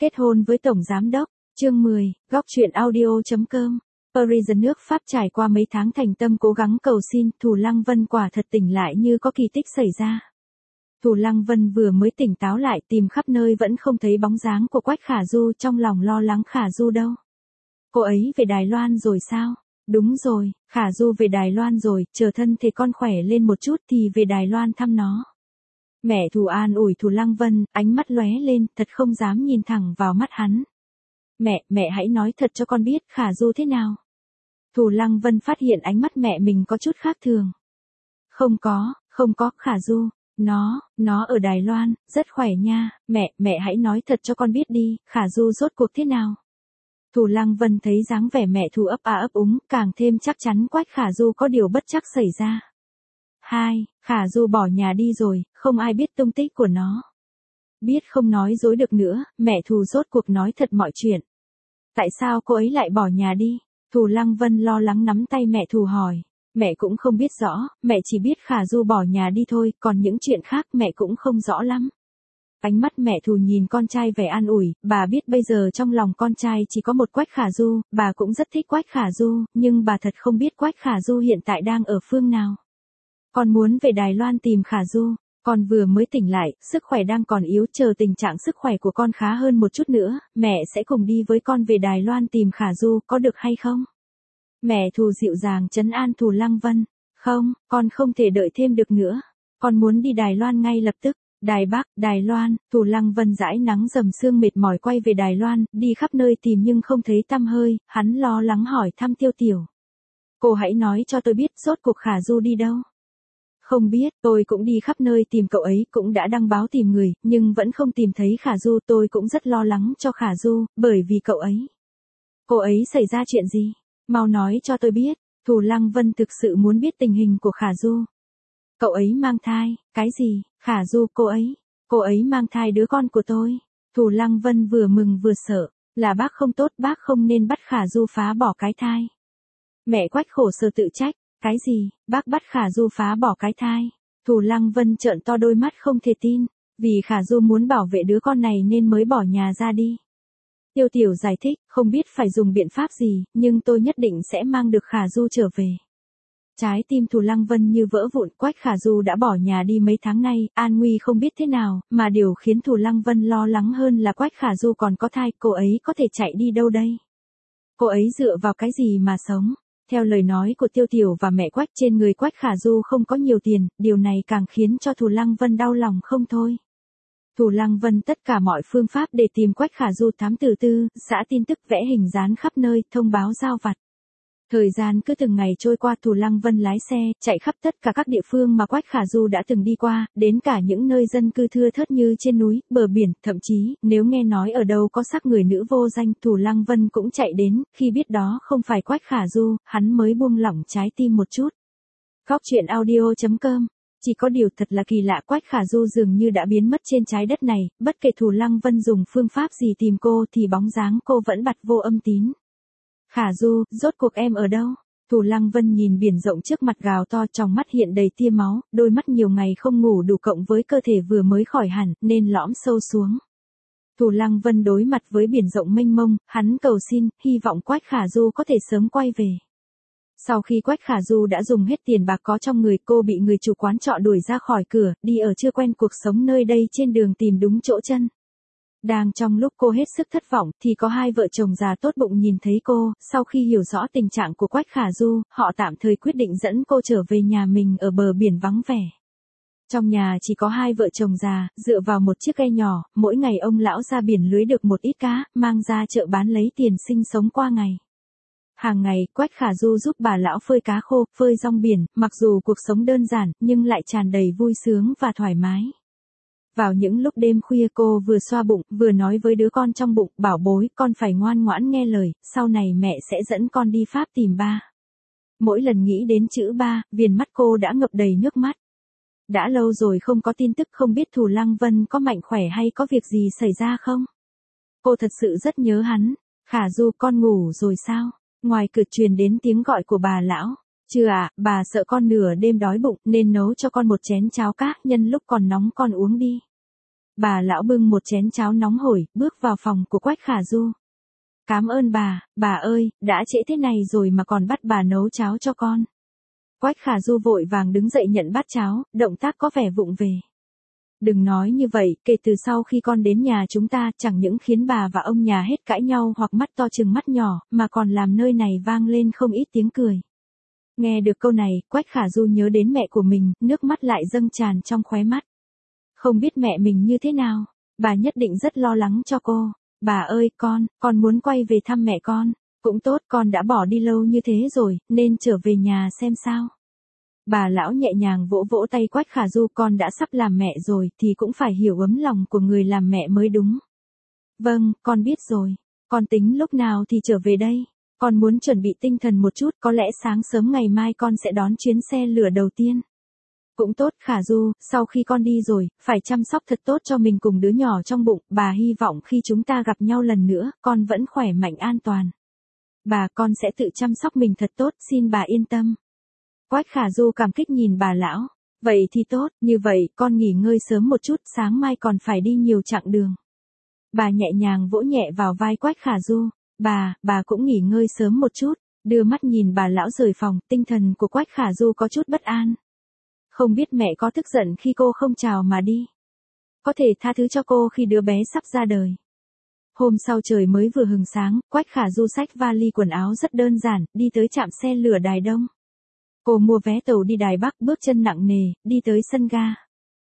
Kết hôn với Tổng Giám đốc, chương 10, góc truyện audio.com. Paris nước Pháp trải qua mấy tháng thành tâm cố gắng cầu xin, Thù Lăng Vân quả thật tỉnh lại như có kỳ tích xảy ra. Thù Lăng Vân vừa mới tỉnh táo lại tìm khắp nơi vẫn không thấy bóng dáng của Quách Khả Du, trong lòng lo lắng Khả Du đâu. Cô ấy về Đài Loan rồi sao? Đúng rồi, Khả Du về Đài Loan rồi, chờ thân thể con khỏe lên một chút thì về Đài Loan thăm nó. Mẹ Thù an ủi Thù Lăng Vân, ánh mắt lóe lên, thật không dám nhìn thẳng vào mắt hắn. Mẹ hãy nói thật cho con biết Khả Du thế nào. Thù Lăng Vân phát hiện ánh mắt mẹ mình có chút khác thường. Không có, Khả Du, nó ở Đài Loan, rất khỏe nha, mẹ hãy nói thật cho con biết đi, Khả Du rốt cuộc thế nào. Thù Lăng Vân thấy dáng vẻ mẹ Thù ấp úng, càng thêm chắc chắn Quách Khả Du có điều bất chắc xảy ra. Khả Du bỏ nhà đi rồi, không ai biết tung tích của nó. Biết không nói dối được nữa, mẹ Thù rốt cuộc nói thật mọi chuyện. Tại sao cô ấy lại bỏ nhà đi? Thù Lăng Vân lo lắng nắm tay mẹ Thù hỏi. Mẹ cũng không biết rõ, mẹ chỉ biết Khả Du bỏ nhà đi thôi, còn những chuyện khác mẹ cũng không rõ lắm. Ánh mắt mẹ Thù nhìn con trai vẻ an ủi, bà biết bây giờ trong lòng con trai chỉ có một Quách Khả Du, bà cũng rất thích Quách Khả Du, nhưng bà thật không biết Quách Khả Du hiện tại đang ở phương nào. Con muốn về Đài Loan tìm Khả Du, con vừa mới tỉnh lại, sức khỏe đang còn yếu, chờ tình trạng sức khỏe của con khá hơn một chút nữa, mẹ sẽ cùng đi với con về Đài Loan tìm Khả Du, có được hay không? Mẹ Thù dịu dàng trấn an Thù Lăng Vân, không, con không thể đợi thêm được nữa, con muốn đi Đài Loan ngay lập tức. Đài Bắc, Đài Loan, Thù Lăng Vân dãi nắng dầm sương mệt mỏi quay về Đài Loan, đi khắp nơi tìm nhưng không thấy tăm hơi, hắn lo lắng hỏi thăm Tiêu Tiểu. Cô hãy nói cho tôi biết rốt cuộc Khả Du đi đâu. Không biết, tôi cũng đi khắp nơi tìm cậu ấy, cũng đã đăng báo tìm người, nhưng vẫn không tìm thấy Khả Du, tôi cũng rất lo lắng cho Khả Du, bởi vì cậu ấy. Cô ấy xảy ra chuyện gì? Mau nói cho tôi biết, Thù Lăng Vân thực sự muốn biết tình hình của Khả Du. Cậu ấy mang thai, cái gì? Khả Du, cô ấy mang thai đứa con của tôi. Thù Lăng Vân vừa mừng vừa sợ, là bác không tốt, bác không nên bắt Khả Du phá bỏ cái thai. Mẹ Quách khổ sở tự trách, cái gì, bác bắt Khả Du phá bỏ cái thai. Thù Lăng Vân trợn to đôi mắt không thể tin, vì Khả Du muốn bảo vệ đứa con này nên mới bỏ nhà ra đi. Tiêu Tiểu giải thích, không biết phải dùng biện pháp gì, nhưng tôi nhất định sẽ mang được Khả Du trở về. Trái tim Thù Lăng Vân như vỡ vụn, Quách Khả Du đã bỏ nhà đi mấy tháng nay, an nguy không biết thế nào, mà điều khiến Thù Lăng Vân lo lắng hơn là Quách Khả Du còn có thai, cô ấy có thể chạy đi đâu đây? Cô ấy dựa vào cái gì mà sống? Theo lời nói của Tiêu Tiểu và mẹ Quách, trên người Quách Khả Du không có nhiều tiền, điều này càng khiến cho Thù Lăng Vân đau lòng không thôi. Thù Lăng Vân tất cả mọi phương pháp để tìm Quách Khả Du, thám tử tư, xã tin tức, vẽ hình dán khắp nơi, thông báo giao vặt. Thời gian cứ từng ngày trôi qua, Thù Lăng Vân lái xe, chạy khắp tất cả các địa phương mà Quách Khả Du đã từng đi qua, đến cả những nơi dân cư thưa thớt như trên núi, bờ biển, thậm chí, nếu nghe nói ở đâu có xác người nữ vô danh, Thù Lăng Vân cũng chạy đến, khi biết đó không phải Quách Khả Du, hắn mới buông lỏng trái tim một chút. Góc truyện audio.com. Chỉ có điều thật là kỳ lạ, Quách Khả Du dường như đã biến mất trên trái đất này, bất kể Thù Lăng Vân dùng phương pháp gì tìm cô thì bóng dáng cô vẫn bặt vô âm tín. Khả Du, rốt cuộc em ở đâu? Thù Lăng Vân nhìn biển rộng trước mặt gào to, trong mắt hiện đầy tia máu, đôi mắt nhiều ngày không ngủ đủ cộng với cơ thể vừa mới khỏi hẳn, nên lõm sâu xuống. Thù Lăng Vân đối mặt với biển rộng mênh mông, hắn cầu xin, hy vọng Quách Khả Du có thể sớm quay về. Sau khi Quách Khả Du đã dùng hết tiền bạc có trong người, cô bị người chủ quán trọ đuổi ra khỏi cửa, đi ở chưa quen cuộc sống nơi đây, trên đường tìm đúng chỗ chân. Đang trong lúc cô hết sức thất vọng, thì có hai vợ chồng già tốt bụng nhìn thấy cô, sau khi hiểu rõ tình trạng của Quách Khả Du, họ tạm thời quyết định dẫn cô trở về nhà mình ở bờ biển vắng vẻ. Trong nhà chỉ có hai vợ chồng già, dựa vào một chiếc ghe nhỏ, mỗi ngày ông lão ra biển lưới được một ít cá, mang ra chợ bán lấy tiền sinh sống qua ngày. Hàng ngày, Quách Khả Du giúp bà lão phơi cá khô, phơi rong biển, mặc dù cuộc sống đơn giản, nhưng lại tràn đầy vui sướng và thoải mái. Vào những lúc đêm khuya, cô vừa xoa bụng, vừa nói với đứa con trong bụng, bảo bối, con phải ngoan ngoãn nghe lời, sau này mẹ sẽ dẫn con đi Pháp tìm ba. Mỗi lần nghĩ đến chữ ba, viền mắt cô đã ngập đầy nước mắt. Đã lâu rồi không có tin tức, không biết Thù Lăng Vân có mạnh khỏe hay có việc gì xảy ra không? Cô thật sự rất nhớ hắn. Khả Du, con ngủ rồi sao? Ngoài cửa truyền đến tiếng gọi của bà lão. Chưa ạ, bà sợ con nửa đêm đói bụng nên nấu cho con một chén cháo cá, nhân lúc còn nóng con uống đi. Bà lão bưng một chén cháo nóng hổi, bước vào phòng của Quách Khả Du. Cảm ơn bà ơi, đã trễ thế này rồi mà còn bắt bà nấu cháo cho con. Quách Khả Du vội vàng đứng dậy nhận bát cháo, động tác có vẻ vụng về. Đừng nói như vậy, kể từ sau khi con đến nhà chúng ta chẳng những khiến bà và ông nhà hết cãi nhau hoặc mắt to chừng mắt nhỏ, mà còn làm nơi này vang lên không ít tiếng cười. Nghe được câu này, Quách Khả Du nhớ đến mẹ của mình, nước mắt lại dâng tràn trong khóe mắt. Không biết mẹ mình như thế nào, bà nhất định rất lo lắng cho cô. Bà ơi, con muốn quay về thăm mẹ con. Cũng tốt, con đã bỏ đi lâu như thế rồi, nên trở về nhà xem sao. Bà lão nhẹ nhàng vỗ vỗ tay Quách Khả Du, con đã sắp làm mẹ rồi thì cũng phải hiểu ấm lòng của người làm mẹ mới đúng. Vâng, con biết rồi. Con tính lúc nào thì trở về đây. Con muốn chuẩn bị tinh thần một chút, có lẽ sáng sớm ngày mai con sẽ đón chuyến xe lửa đầu tiên. Cũng tốt Khả Du, sau khi con đi rồi, phải chăm sóc thật tốt cho mình cùng đứa nhỏ trong bụng, bà hy vọng khi chúng ta gặp nhau lần nữa, con vẫn khỏe mạnh an toàn. Con sẽ tự chăm sóc mình thật tốt, xin bà yên tâm. Quách Khả Du cảm kích nhìn bà lão. Vậy thì tốt, như vậy con nghỉ ngơi sớm một chút, sáng mai còn phải đi nhiều chặng đường. Bà nhẹ nhàng vỗ nhẹ vào vai Quách Khả Du. Bà cũng nghỉ ngơi sớm một chút. Đưa mắt nhìn bà lão rời phòng, tinh thần của Quách Khả Du có chút bất an. Không biết mẹ có tức giận khi cô không chào mà đi. Có thể tha thứ cho cô khi đứa bé sắp ra đời. Hôm sau trời mới vừa hừng sáng, Quách Khả Du xách vali quần áo rất đơn giản, đi tới trạm xe lửa Đài Đông. Cô mua vé tàu đi Đài Bắc, bước chân nặng nề, đi tới sân ga.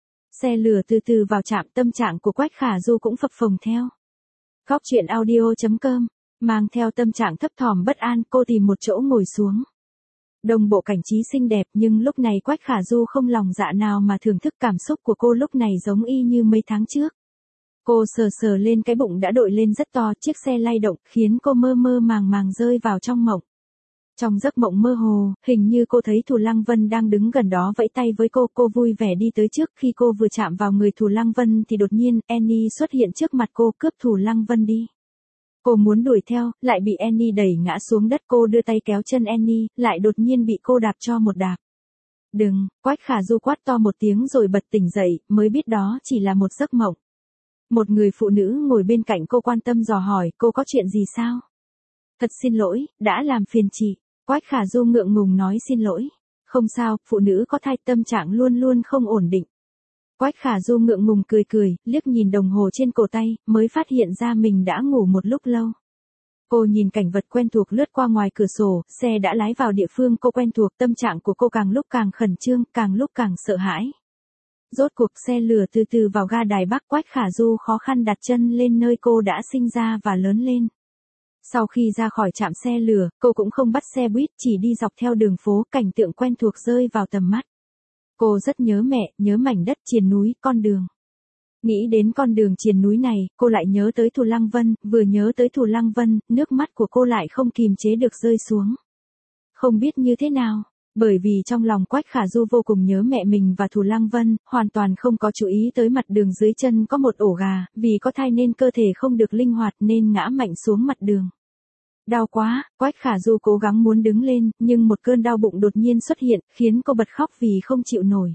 Xe lửa từ từ vào trạm, tâm trạng của Quách Khả Du cũng phập phồng theo. Góc chuyện audio.com, mang theo tâm trạng thấp thỏm bất an, cô tìm một chỗ ngồi xuống. Đồng bộ cảnh trí xinh đẹp, nhưng lúc này Quách Khả Du không lòng dạ nào mà thưởng thức cảm xúc của cô lúc này giống y như mấy tháng trước. Cô sờ sờ lên cái bụng đã đội lên rất to, chiếc xe lay động, khiến cô mơ mơ màng màng rơi vào trong mộng. Trong giấc mộng mơ hồ, hình như cô thấy Thù Lăng Vân đang đứng gần đó vẫy tay với cô vui vẻ đi tới trước. Khi cô vừa chạm vào người Thù Lăng Vân thì đột nhiên, Annie xuất hiện trước mặt cô, cướp Thù Lăng Vân đi. Cô muốn đuổi theo, lại bị Annie đẩy ngã xuống đất. Cô đưa tay kéo chân Annie, lại đột nhiên bị cô đạp cho một đạp. Đừng, Quách Khả Du quát to một tiếng rồi bật tỉnh dậy, mới biết đó chỉ là một giấc mộng. Một người phụ nữ ngồi bên cạnh cô quan tâm dò hỏi, cô có chuyện gì sao? Thật xin lỗi, đã làm phiền chị. Quách Khả Du ngượng ngùng nói xin lỗi. Không sao, phụ nữ có thai tâm trạng luôn luôn không ổn định. Quách Khả Du ngượng ngùng cười, liếc nhìn đồng hồ trên cổ tay, mới phát hiện ra mình đã ngủ một lúc lâu. Cô nhìn cảnh vật quen thuộc lướt qua ngoài cửa sổ, xe đã lái vào địa phương cô quen thuộc, tâm trạng của cô càng lúc càng khẩn trương, càng lúc càng sợ hãi. Rốt cuộc xe lửa từ từ vào ga Đài Bắc, Quách Khả Du khó khăn đặt chân lên nơi cô đã sinh ra và lớn lên. Sau khi ra khỏi trạm xe lửa, cô cũng không bắt xe buýt, chỉ đi dọc theo đường phố, cảnh tượng quen thuộc rơi vào tầm mắt. Cô rất nhớ mẹ, nhớ mảnh đất triền núi, con đường. Nghĩ đến con đường triền núi này, cô lại nhớ tới Thù Lăng Vân, vừa nhớ tới Thù Lăng Vân, nước mắt của cô lại không kìm chế được rơi xuống. Không biết như thế nào, bởi vì trong lòng Quách Khả Du vô cùng nhớ mẹ mình và Thù Lăng Vân, hoàn toàn không có chú ý tới mặt đường dưới chân có một ổ gà, vì có thai nên cơ thể không được linh hoạt nên ngã mạnh xuống mặt đường. Đau quá, Quách Khả Du cố gắng muốn đứng lên, nhưng một cơn đau bụng đột nhiên xuất hiện, khiến cô bật khóc vì không chịu nổi.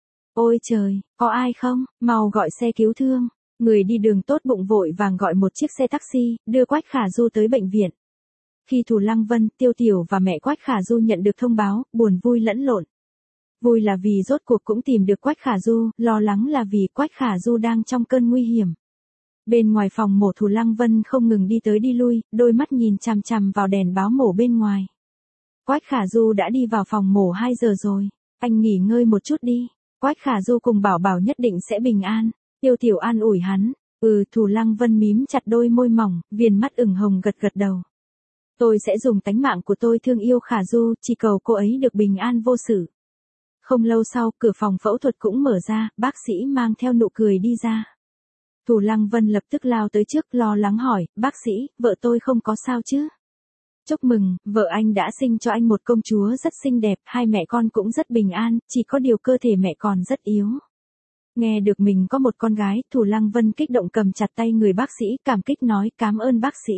Ôi trời, có ai không, mau gọi xe cứu thương. Người đi đường tốt bụng vội vàng gọi một chiếc xe taxi, đưa Quách Khả Du tới bệnh viện. Khi Thù Lăng Vân, Tiêu Tiểu và mẹ Quách Khả Du nhận được thông báo, buồn vui lẫn lộn. Vui là vì rốt cuộc cũng tìm được Quách Khả Du, lo lắng là vì Quách Khả Du đang trong cơn nguy hiểm. Bên ngoài phòng mổ Thù Lăng Vân không ngừng đi tới đi lui, đôi mắt nhìn chằm chằm vào đèn báo mổ bên ngoài. Quách Khả Du đã đi vào phòng mổ 2 giờ rồi, anh nghỉ ngơi một chút đi. Quách Khả Du cùng Bảo Bảo nhất định sẽ bình an. Tiêu Tiểu an ủi hắn. Thù Lăng Vân mím chặt đôi môi mỏng, viền mắt ửng hồng gật gật đầu. Tôi sẽ dùng tánh mạng của tôi thương yêu Khả Du, chỉ cầu cô ấy được bình an vô sự. Không lâu sau, cửa phòng phẫu thuật cũng mở ra, bác sĩ mang theo nụ cười đi ra. Thù Lăng Vân lập tức lao tới trước, lo lắng hỏi, bác sĩ, vợ tôi không có sao chứ? Chúc mừng, vợ anh đã sinh cho anh một công chúa rất xinh đẹp, hai mẹ con cũng rất bình an, chỉ có điều cơ thể mẹ còn rất yếu. Nghe được mình có một con gái, Thù Lăng Vân kích động cầm chặt tay người bác sĩ, cảm kích nói, cảm ơn bác sĩ.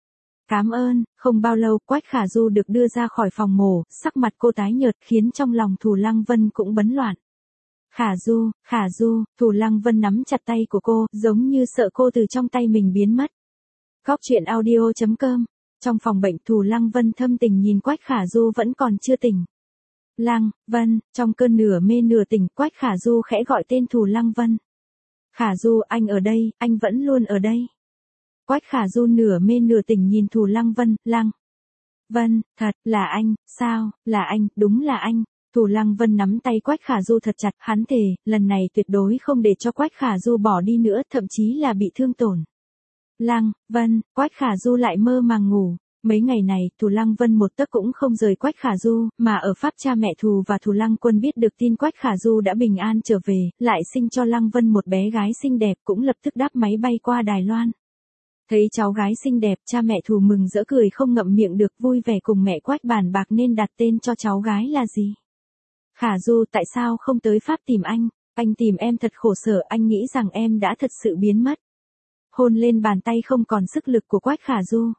Cảm ơn. Không bao lâu, Quách Khả Du được đưa ra khỏi phòng mổ, sắc mặt cô tái nhợt khiến trong lòng Thù Lăng Vân cũng bấn loạn. Khả Du, Thù Lăng Vân nắm chặt tay của cô, giống như sợ cô từ trong tay mình biến mất. Góc chuyện audio.com. Trong phòng bệnh Thù Lăng Vân thâm tình nhìn Quách Khả Du vẫn còn chưa tỉnh. Lăng, Vân, trong cơn nửa mê nửa tỉnh, Quách Khả Du khẽ gọi tên Thù Lăng Vân. Khả Du, anh ở đây, anh vẫn luôn ở đây. Quách Khả Du nửa mê nửa tỉnh nhìn Thù Lăng Vân, Lăng. Vân, thật, là anh, sao, là anh, đúng là anh. Thù Lăng Vân nắm tay Quách Khả Du thật chặt, hắn thề, lần này tuyệt đối không để cho Quách Khả Du bỏ đi nữa, thậm chí là bị thương tổn. Lăng, Vân, Quách Khả Du lại mơ màng ngủ. Mấy ngày này, Thù Lăng Vân một tấc cũng không rời Quách Khả Du, mà ở Pháp cha mẹ Thù và Thù Lăng Quân biết được tin Quách Khả Du đã bình an trở về, lại sinh cho Lăng Vân một bé gái xinh đẹp, cũng lập tức đáp máy bay qua Đài Loan. Thấy cháu gái xinh đẹp, cha mẹ Thù mừng rỡ cười không ngậm miệng được, vui vẻ cùng mẹ Quách bàn bạc nên đặt tên cho cháu gái là gì. Khả Du, tại sao không tới Pháp tìm anh tìm em thật khổ sở, anh nghĩ rằng em đã thật sự biến mất. Hôn lên bàn tay không còn sức lực của Quách Khả Du.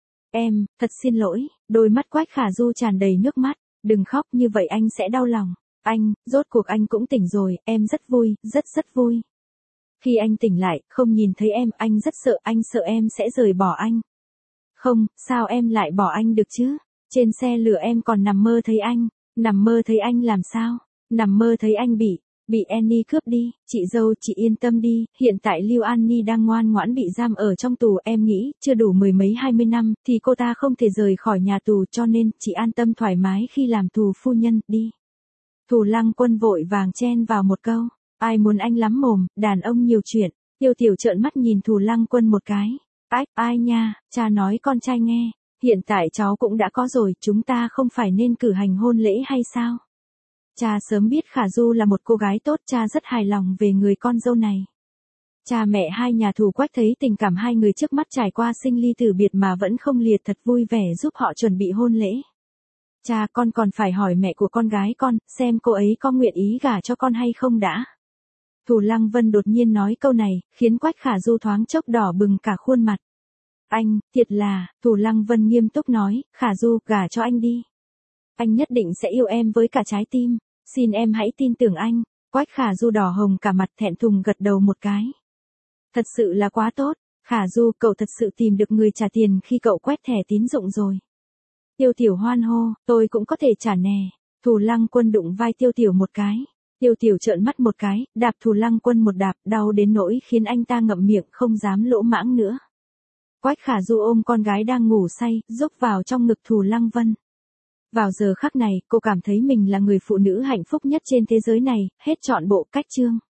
Em, thật xin lỗi, đôi mắt Quách Khả Du tràn đầy nước mắt, đừng khóc như vậy anh sẽ đau lòng. Anh, rốt cuộc anh cũng tỉnh rồi, em rất vui, rất vui. Khi anh tỉnh lại, không nhìn thấy em, anh rất sợ, anh sợ em sẽ rời bỏ anh. Không, sao em lại bỏ anh được chứ? Trên xe lửa em còn nằm mơ thấy anh. Nằm mơ thấy anh làm sao? Nằm mơ thấy anh bị Annie cướp đi. Chị dâu, chị yên tâm đi, hiện tại Lưu Annie đang ngoan ngoãn bị giam ở trong tù, em nghĩ, chưa đủ 10 mấy 20 năm, thì cô ta không thể rời khỏi nhà tù, cho nên, chị an tâm thoải mái khi làm tù phu nhân, đi. Thù Lăng Quân vội vàng chen vào một câu, ai muốn anh lắm mồm, đàn ông nhiều chuyện. Tiêu Tiểu trợn mắt nhìn Thù Lăng Quân một cái. Ai nha, cha nói con trai nghe. Hiện tại cháu cũng đã có rồi, chúng ta không phải nên cử hành hôn lễ hay sao? Cha sớm biết Khả Du là một cô gái tốt, cha rất hài lòng về người con dâu này. Cha mẹ hai nhà Thù Quách thấy tình cảm hai người trước mắt trải qua sinh ly tử biệt mà vẫn không lìa, thật vui vẻ giúp họ chuẩn bị hôn lễ. Cha, con còn phải hỏi mẹ của con gái con, xem cô ấy có nguyện ý gả cho con hay không đã. Thù Lăng Vân đột nhiên nói câu này, khiến Quách Khả Du thoáng chốc đỏ bừng cả khuôn mặt. Anh, thiệt là, Thù Lăng Vân nghiêm túc nói, Khả Du, gả cho anh đi. Anh nhất định sẽ yêu em với cả trái tim, xin em hãy tin tưởng anh. Quách Khả Du đỏ hồng cả mặt, thẹn thùng gật đầu một cái. Thật sự là quá tốt, Khả Du, cậu thật sự tìm được người trả tiền khi cậu quét thẻ tín dụng rồi. Tiêu Tiểu hoan hô, tôi cũng có thể trả nè. Thù Lăng Quân đụng vai Tiêu Tiểu một cái. Tiêu Tiểu trợn mắt một cái, đạp Thù Lăng Quân một đạp, đau đến nỗi khiến anh ta ngậm miệng không dám lỗ mãng nữa. Quách Khả Du ôm con gái đang ngủ say, rúc vào trong ngực Thù Lăng Vân. Vào giờ khắc này, cô cảm thấy mình là người phụ nữ hạnh phúc nhất trên thế giới này, hết trọn bộ cách chương.